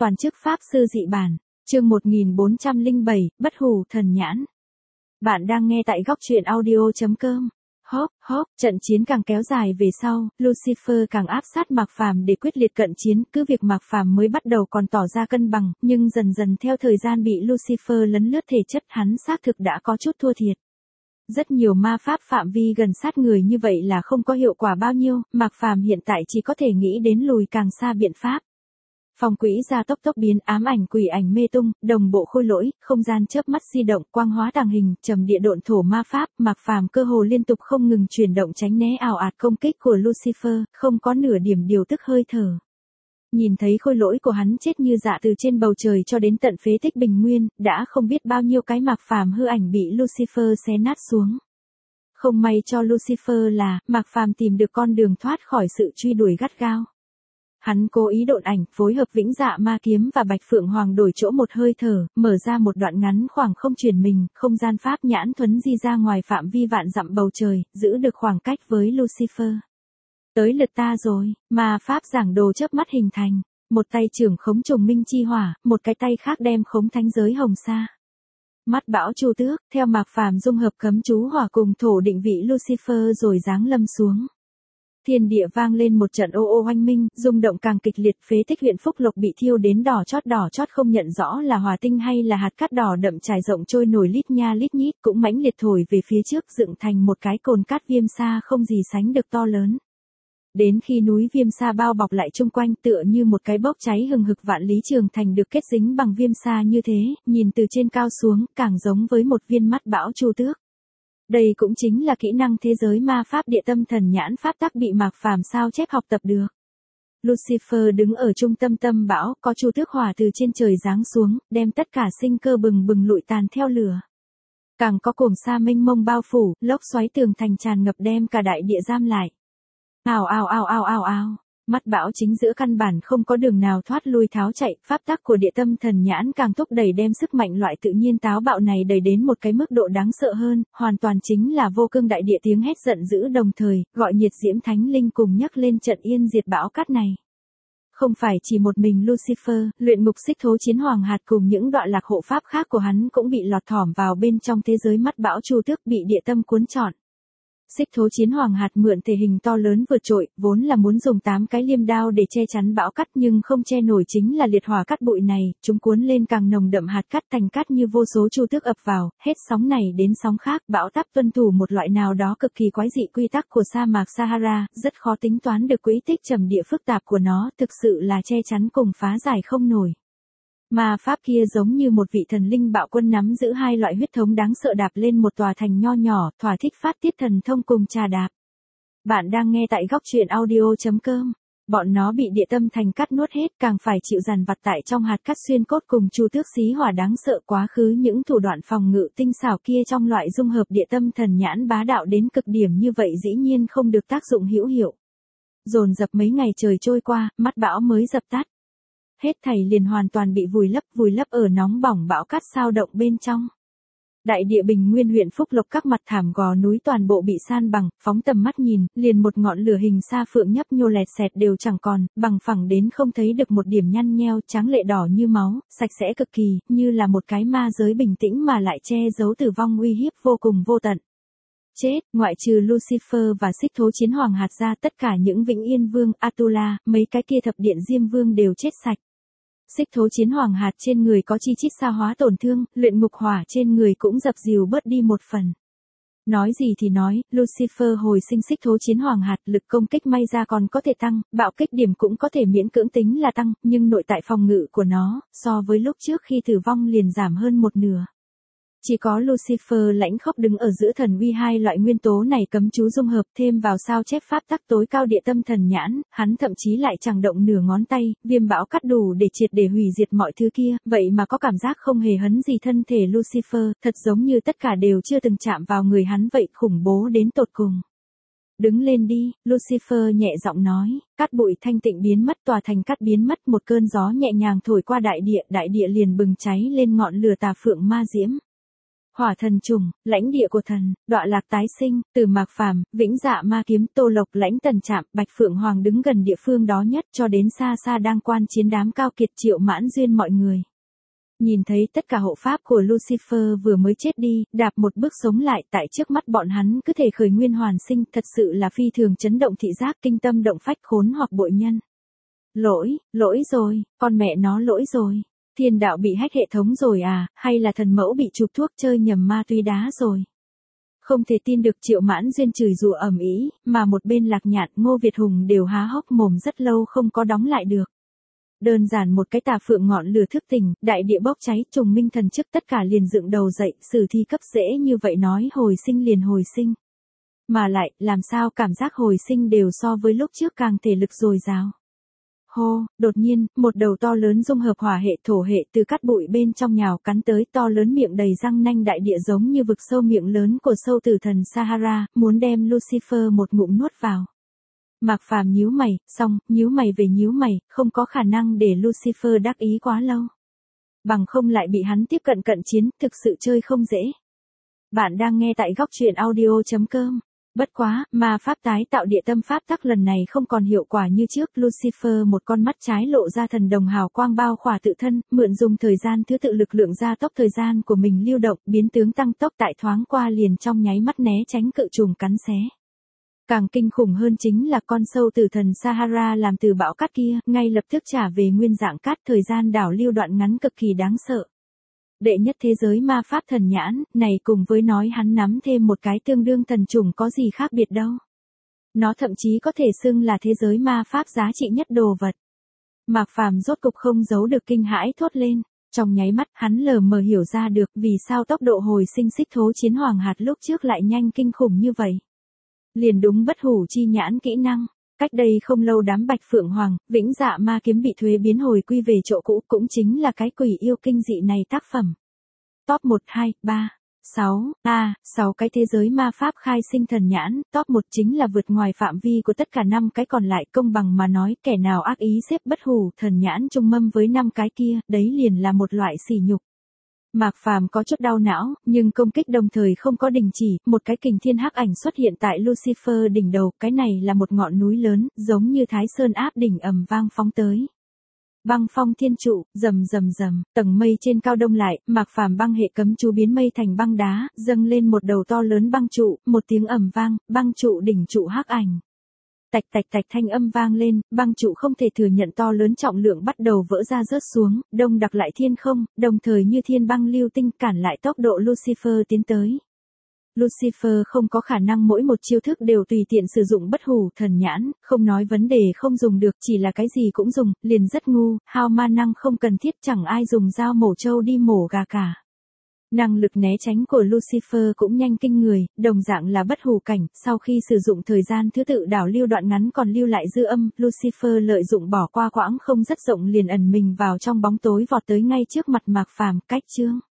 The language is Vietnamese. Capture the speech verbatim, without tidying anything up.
toàn chức pháp sư dị bản, chương một nghìn bốn trăm lẻ bảy, bất hủ thần nhãn. Bạn đang nghe tại góc truyện audio chấm com. Hốp, hốp, trận chiến càng kéo dài về sau, Lucifer càng áp sát Mạc Phàm để quyết liệt cận chiến, cứ việc Mạc Phàm mới bắt đầu còn tỏ ra cân bằng, nhưng dần dần theo thời gian bị Lucifer lấn lướt thể chất, hắn xác thực đã có chút thua thiệt. Rất nhiều ma pháp phạm vi gần sát người như vậy là không có hiệu quả bao nhiêu, Mạc Phàm hiện tại chỉ có thể nghĩ đến lùi càng xa biện pháp. Phong quỹ ra tốc tốc biến, ám ảnh quỷ ảnh mê tung, đồng bộ khôi lỗi, không gian chớp mắt di động, quang hóa tàng hình, trầm địa độn thổ ma pháp, Mạc Phàm cơ hồ liên tục không ngừng chuyển động tránh né ảo ạt công kích của Lucifer, không có nửa điểm điều tức hơi thở. Nhìn thấy khôi lỗi của hắn chết như dạ từ trên bầu trời cho đến tận phế tích bình nguyên, đã không biết bao nhiêu cái Mạc Phàm hư ảnh bị Lucifer xé nát xuống. Không may cho Lucifer là, Mạc Phàm tìm được con đường thoát khỏi sự truy đuổi gắt gao. Hắn cố ý độn ảnh, phối hợp vĩnh dạ ma kiếm và bạch phượng hoàng đổi chỗ một hơi thở, mở ra một đoạn ngắn khoảng không chuyển mình, không gian pháp nhãn thuấn di ra ngoài phạm vi vạn dặm bầu trời, giữ được khoảng cách với Lucifer. Tới lượt ta rồi, ma pháp giảng đồ chớp mắt hình thành, một tay trưởng khống trùng minh chi hỏa, một cái tay khác đem khống thánh giới hồng sa. Mắt bão chu tước, theo Mạc Phàm dung hợp cấm chú hỏa cùng thổ định vị Lucifer rồi giáng lâm xuống. Thiên địa vang lên một trận ô ô oanh minh, rung động càng kịch liệt, phế tích huyện Phúc Lộc bị thiêu đến đỏ chót đỏ chót, không nhận rõ là hỏa tinh hay là hạt cát đỏ đậm trải rộng trôi nổi lít nha lít nhít, cũng mãnh liệt thổi về phía trước, dựng thành một cái cồn cát viêm sa không gì sánh được to lớn. Đến khi núi viêm sa bao bọc lại chung quanh, tựa như một cái bốc cháy hừng hực, vạn lý trường thành được kết dính bằng viêm sa như thế, nhìn từ trên cao xuống, càng giống với một viên mắt bão chu tước. Đây cũng chính là kỹ năng thế giới ma pháp địa tâm thần nhãn pháp tắc bị Mạc Phàm sao chép học tập được. Lucifer đứng ở trung tâm tâm bão, có chu tước hỏa từ trên trời giáng xuống, đem tất cả sinh cơ bừng bừng lụi tàn theo lửa. Càng có cuồng sa mênh mông bao phủ, lốc xoáy tường thành tràn ngập đem cả đại địa giam lại. Ào ào ào ào ào ào, mắt bão chính giữa căn bản không có đường nào thoát lui tháo chạy, pháp tắc của địa tâm thần nhãn càng thúc đẩy đem sức mạnh loại tự nhiên táo bạo này đẩy đến một cái mức độ đáng sợ hơn, hoàn toàn chính là vô cương đại địa tiếng hét giận dữ đồng thời, gọi nhiệt diễm thánh linh cùng nhắc lên trận yên diệt bão cát này. Không phải chỉ một mình Lucifer, luyện ngục xích thố chiến hoàng hạt cùng những đoạn lạc hộ pháp khác của hắn cũng bị lọt thỏm vào bên trong thế giới mắt bão chu tước, bị địa tâm cuốn trọn. Xích thố chiến hoàng hạt mượn thể hình to lớn vượt trội, vốn là muốn dùng tám cái liêm đao để che chắn bão cát, nhưng không che nổi chính là liệt hỏa cát bụi này, chúng cuốn lên càng nồng đậm hạt cát thành cát như vô số chu tước ập vào, hết sóng này đến sóng khác, bão táp tuân thủ một loại nào đó cực kỳ quái dị quy tắc của sa mạc Sahara, rất khó tính toán được quỹ tích trầm địa phức tạp của nó, thực sự là che chắn cùng phá giải không nổi. Ma pháp kia giống như một vị thần linh bạo quân nắm giữ hai loại huyết thống đáng sợ đạp lên một tòa thành nho nhỏ, thỏa thích phát tiết thần thông cùng trà đạp. Bạn đang nghe tại góc truyện audio chấm com. Bọn nó bị địa tâm thành cát nuốt hết, càng phải chịu dằn vặt tại trong hạt cát xuyên cốt cùng chu tước xí hỏa đáng sợ quá khứ, những thủ đoạn phòng ngự tinh xảo kia trong loại dung hợp địa tâm thần nhãn bá đạo đến cực điểm như vậy dĩ nhiên không được tác dụng hữu hiệu. Dồn dập mấy ngày trời trôi qua, mắt bão mới dập tắt. Hết thảy liền hoàn toàn bị vùi lấp, vùi lấp ở nóng bỏng bão cát sao động bên trong. Đại địa bình nguyên huyện Phúc Lộc các mặt thảm gò núi toàn bộ bị san bằng, phóng tầm mắt nhìn, liền một ngọn lửa hình sa phượng nhấp nhô lẹt xẹt đều chẳng còn, bằng phẳng đến không thấy được một điểm nhăn nheo, trắng lệ đỏ như máu, sạch sẽ cực kỳ, như là một cái ma giới bình tĩnh mà lại che giấu tử vong uy hiếp vô cùng vô tận. Chết, ngoại trừ Lucifer và xích thố chiến hoàng hạt ra, tất cả những vĩnh yên vương, Atula, mấy cái kia thập điện diêm vương đều chết sạch. Xích thố chiến hoàng hạt trên người có chi chít sa hóa tổn thương, luyện ngục hỏa trên người cũng dập dìu bớt đi một phần. Nói gì thì nói, Lucifer hồi sinh xích thố chiến hoàng hạt, lực công kích may ra còn có thể tăng, bạo kích điểm cũng có thể miễn cưỡng tính là tăng, nhưng nội tại phòng ngự của nó, so với lúc trước khi tử vong liền giảm hơn một nửa. Chỉ có Lucifer lãnh khốc đứng ở giữa thần uy hai loại nguyên tố này cấm chú dung hợp thêm vào sao chép pháp tắc tối cao địa tâm thần nhãn, hắn thậm chí lại chẳng động nửa ngón tay, viêm bão cắt đủ để triệt để hủy diệt mọi thứ kia, vậy mà có cảm giác không hề hấn gì thân thể Lucifer, thật giống như tất cả đều chưa từng chạm vào người hắn vậy, khủng bố đến tột cùng. Đứng lên đi, Lucifer nhẹ giọng nói, cát bụi thanh tịnh biến mất, tòa thành cát biến mất, một cơn gió nhẹ nhàng thổi qua đại địa, đại địa liền bừng cháy lên ngọn lửa tà phượng ma diễm. Hỏa thần trùng, lãnh địa của thần, đọa lạc tái sinh, từ Mạc Phàm, Vĩnh Dạ Ma Kiếm, Tô Lộc, Lãnh Tần Trạm, Bạch Phượng Hoàng đứng gần địa phương đó nhất cho đến xa xa đang quan chiến đám cao kiệt Triệu Mãn Duyên mọi người. Nhìn thấy tất cả hộ pháp của Lucifer vừa mới chết đi, đạp một bước sống lại tại trước mắt bọn hắn cứ thể khởi nguyên hoàn sinh, thật sự là phi thường chấn động thị giác, kinh tâm động phách, khốn hoặc bội nhân. Lỗi, lỗi rồi, con mẹ nó lỗi rồi. Thiên đạo bị hack hệ thống rồi à, hay là thần mẫu bị chụp thuốc chơi nhầm ma túy đá rồi. Không thể tin được, Triệu Mãn Duyên chửi rủa ầm ĩ, mà một bên Lạc Nhạn, Ngô Việt Hùng đều há hốc mồm rất lâu không có đóng lại được. Đơn giản một cái tà phượng ngọn lửa thức tỉnh, đại địa bốc cháy, trùng minh thần trước tất cả liền dựng đầu dậy, sử thi cấp dễ như vậy nói hồi sinh liền hồi sinh. Mà lại, làm sao cảm giác hồi sinh đều so với lúc trước càng thể lực dồi dào. Hô, đột nhiên, một đầu to lớn dung hợp hỏa hệ thổ hệ từ cát bụi bên trong nhào cắn tới, to lớn miệng đầy răng nanh đại địa giống như vực sâu miệng lớn của sâu tử thần Sahara, muốn đem Lucifer một ngụm nuốt vào. Mạc Phàm nhíu mày, xong, nhíu mày về nhíu mày, không có khả năng để Lucifer đắc ý quá lâu. Bằng không lại bị hắn tiếp cận cận chiến, thực sự chơi không dễ. Bạn đang nghe tại góc truyện audio chấm com. Bất quá, mà pháp tái tạo địa tâm pháp tắc lần này không còn hiệu quả như trước, Lucifer một con mắt trái lộ ra thần đồng hào quang bao khỏa tự thân, mượn dùng thời gian thứ tự lực lượng gia tốc thời gian của mình lưu động, biến tướng tăng tốc tại thoáng qua liền trong nháy mắt né tránh cự trùng cắn xé. Càng kinh khủng hơn chính là con sâu tử thần Sahara làm từ bão cát kia, ngay lập tức trả về nguyên dạng cát, thời gian đảo lưu đoạn ngắn cực kỳ đáng sợ. Đệ nhất thế giới ma pháp thần nhãn, này cùng với nói hắn nắm thêm một cái tương đương thần trùng có gì khác biệt đâu. Nó thậm chí có thể xưng là thế giới ma pháp giá trị nhất đồ vật. Mạc Phàm rốt cục không giấu được kinh hãi thốt lên. Trong nháy mắt hắn lờ mờ hiểu ra được vì sao tốc độ hồi sinh xích thố chiến hoàng hạt lúc trước lại nhanh kinh khủng như vậy. Liền đúng bất hủ chi nhãn kỹ năng. Cách đây không lâu đám Bạch Phượng Hoàng, Vĩnh Dạ Ma Kiếm bị thuế biến hồi quy về chỗ cũ, cũng chính là cái quỷ yêu kinh dị này tác phẩm. Top một, hai, ba, sáu, a, sáu cái thế giới ma pháp khai sinh thần nhãn, top một chính là vượt ngoài phạm vi của tất cả năm cái còn lại, công bằng mà nói, kẻ nào ác ý xếp bất hủ thần nhãn trung mâm với năm cái kia, đấy liền là một loại sỉ nhục. Mạc Phàm có chút đau não, nhưng công kích đồng thời không có đình chỉ, một cái kình thiên hắc ảnh xuất hiện tại Lucifer đỉnh đầu, cái này là một ngọn núi lớn, giống như Thái Sơn áp đỉnh ầm vang phóng tới. Băng phong thiên trụ, rầm rầm rầm, tầng mây trên cao đông lại, Mạc Phàm băng hệ cấm chú biến mây thành băng đá, dâng lên một đầu to lớn băng trụ, một tiếng ầm vang, băng trụ đỉnh trụ hắc ảnh. Tạch tạch tạch thanh âm vang lên, băng trụ không thể thừa nhận to lớn trọng lượng bắt đầu vỡ ra rớt xuống, đông đặc lại thiên không, đồng thời như thiên băng lưu tinh cản lại tốc độ Lucifer tiến tới. Lucifer không có khả năng mỗi một chiêu thức đều tùy tiện sử dụng bất hủ thần nhãn, không nói vấn đề không dùng được, chỉ là cái gì cũng dùng, liền rất ngu, hao ma năng không cần thiết, chẳng ai dùng dao mổ trâu đi mổ gà cả. Năng lực né tránh của Lucifer cũng nhanh kinh người, đồng dạng là bất hủ cảnh, sau khi sử dụng thời gian thứ tự đảo lưu đoạn ngắn còn lưu lại dư âm, Lucifer lợi dụng bỏ qua quãng không rất rộng liền ẩn mình vào trong bóng tối vọt tới ngay trước mặt Mạc Phàm, cách chương.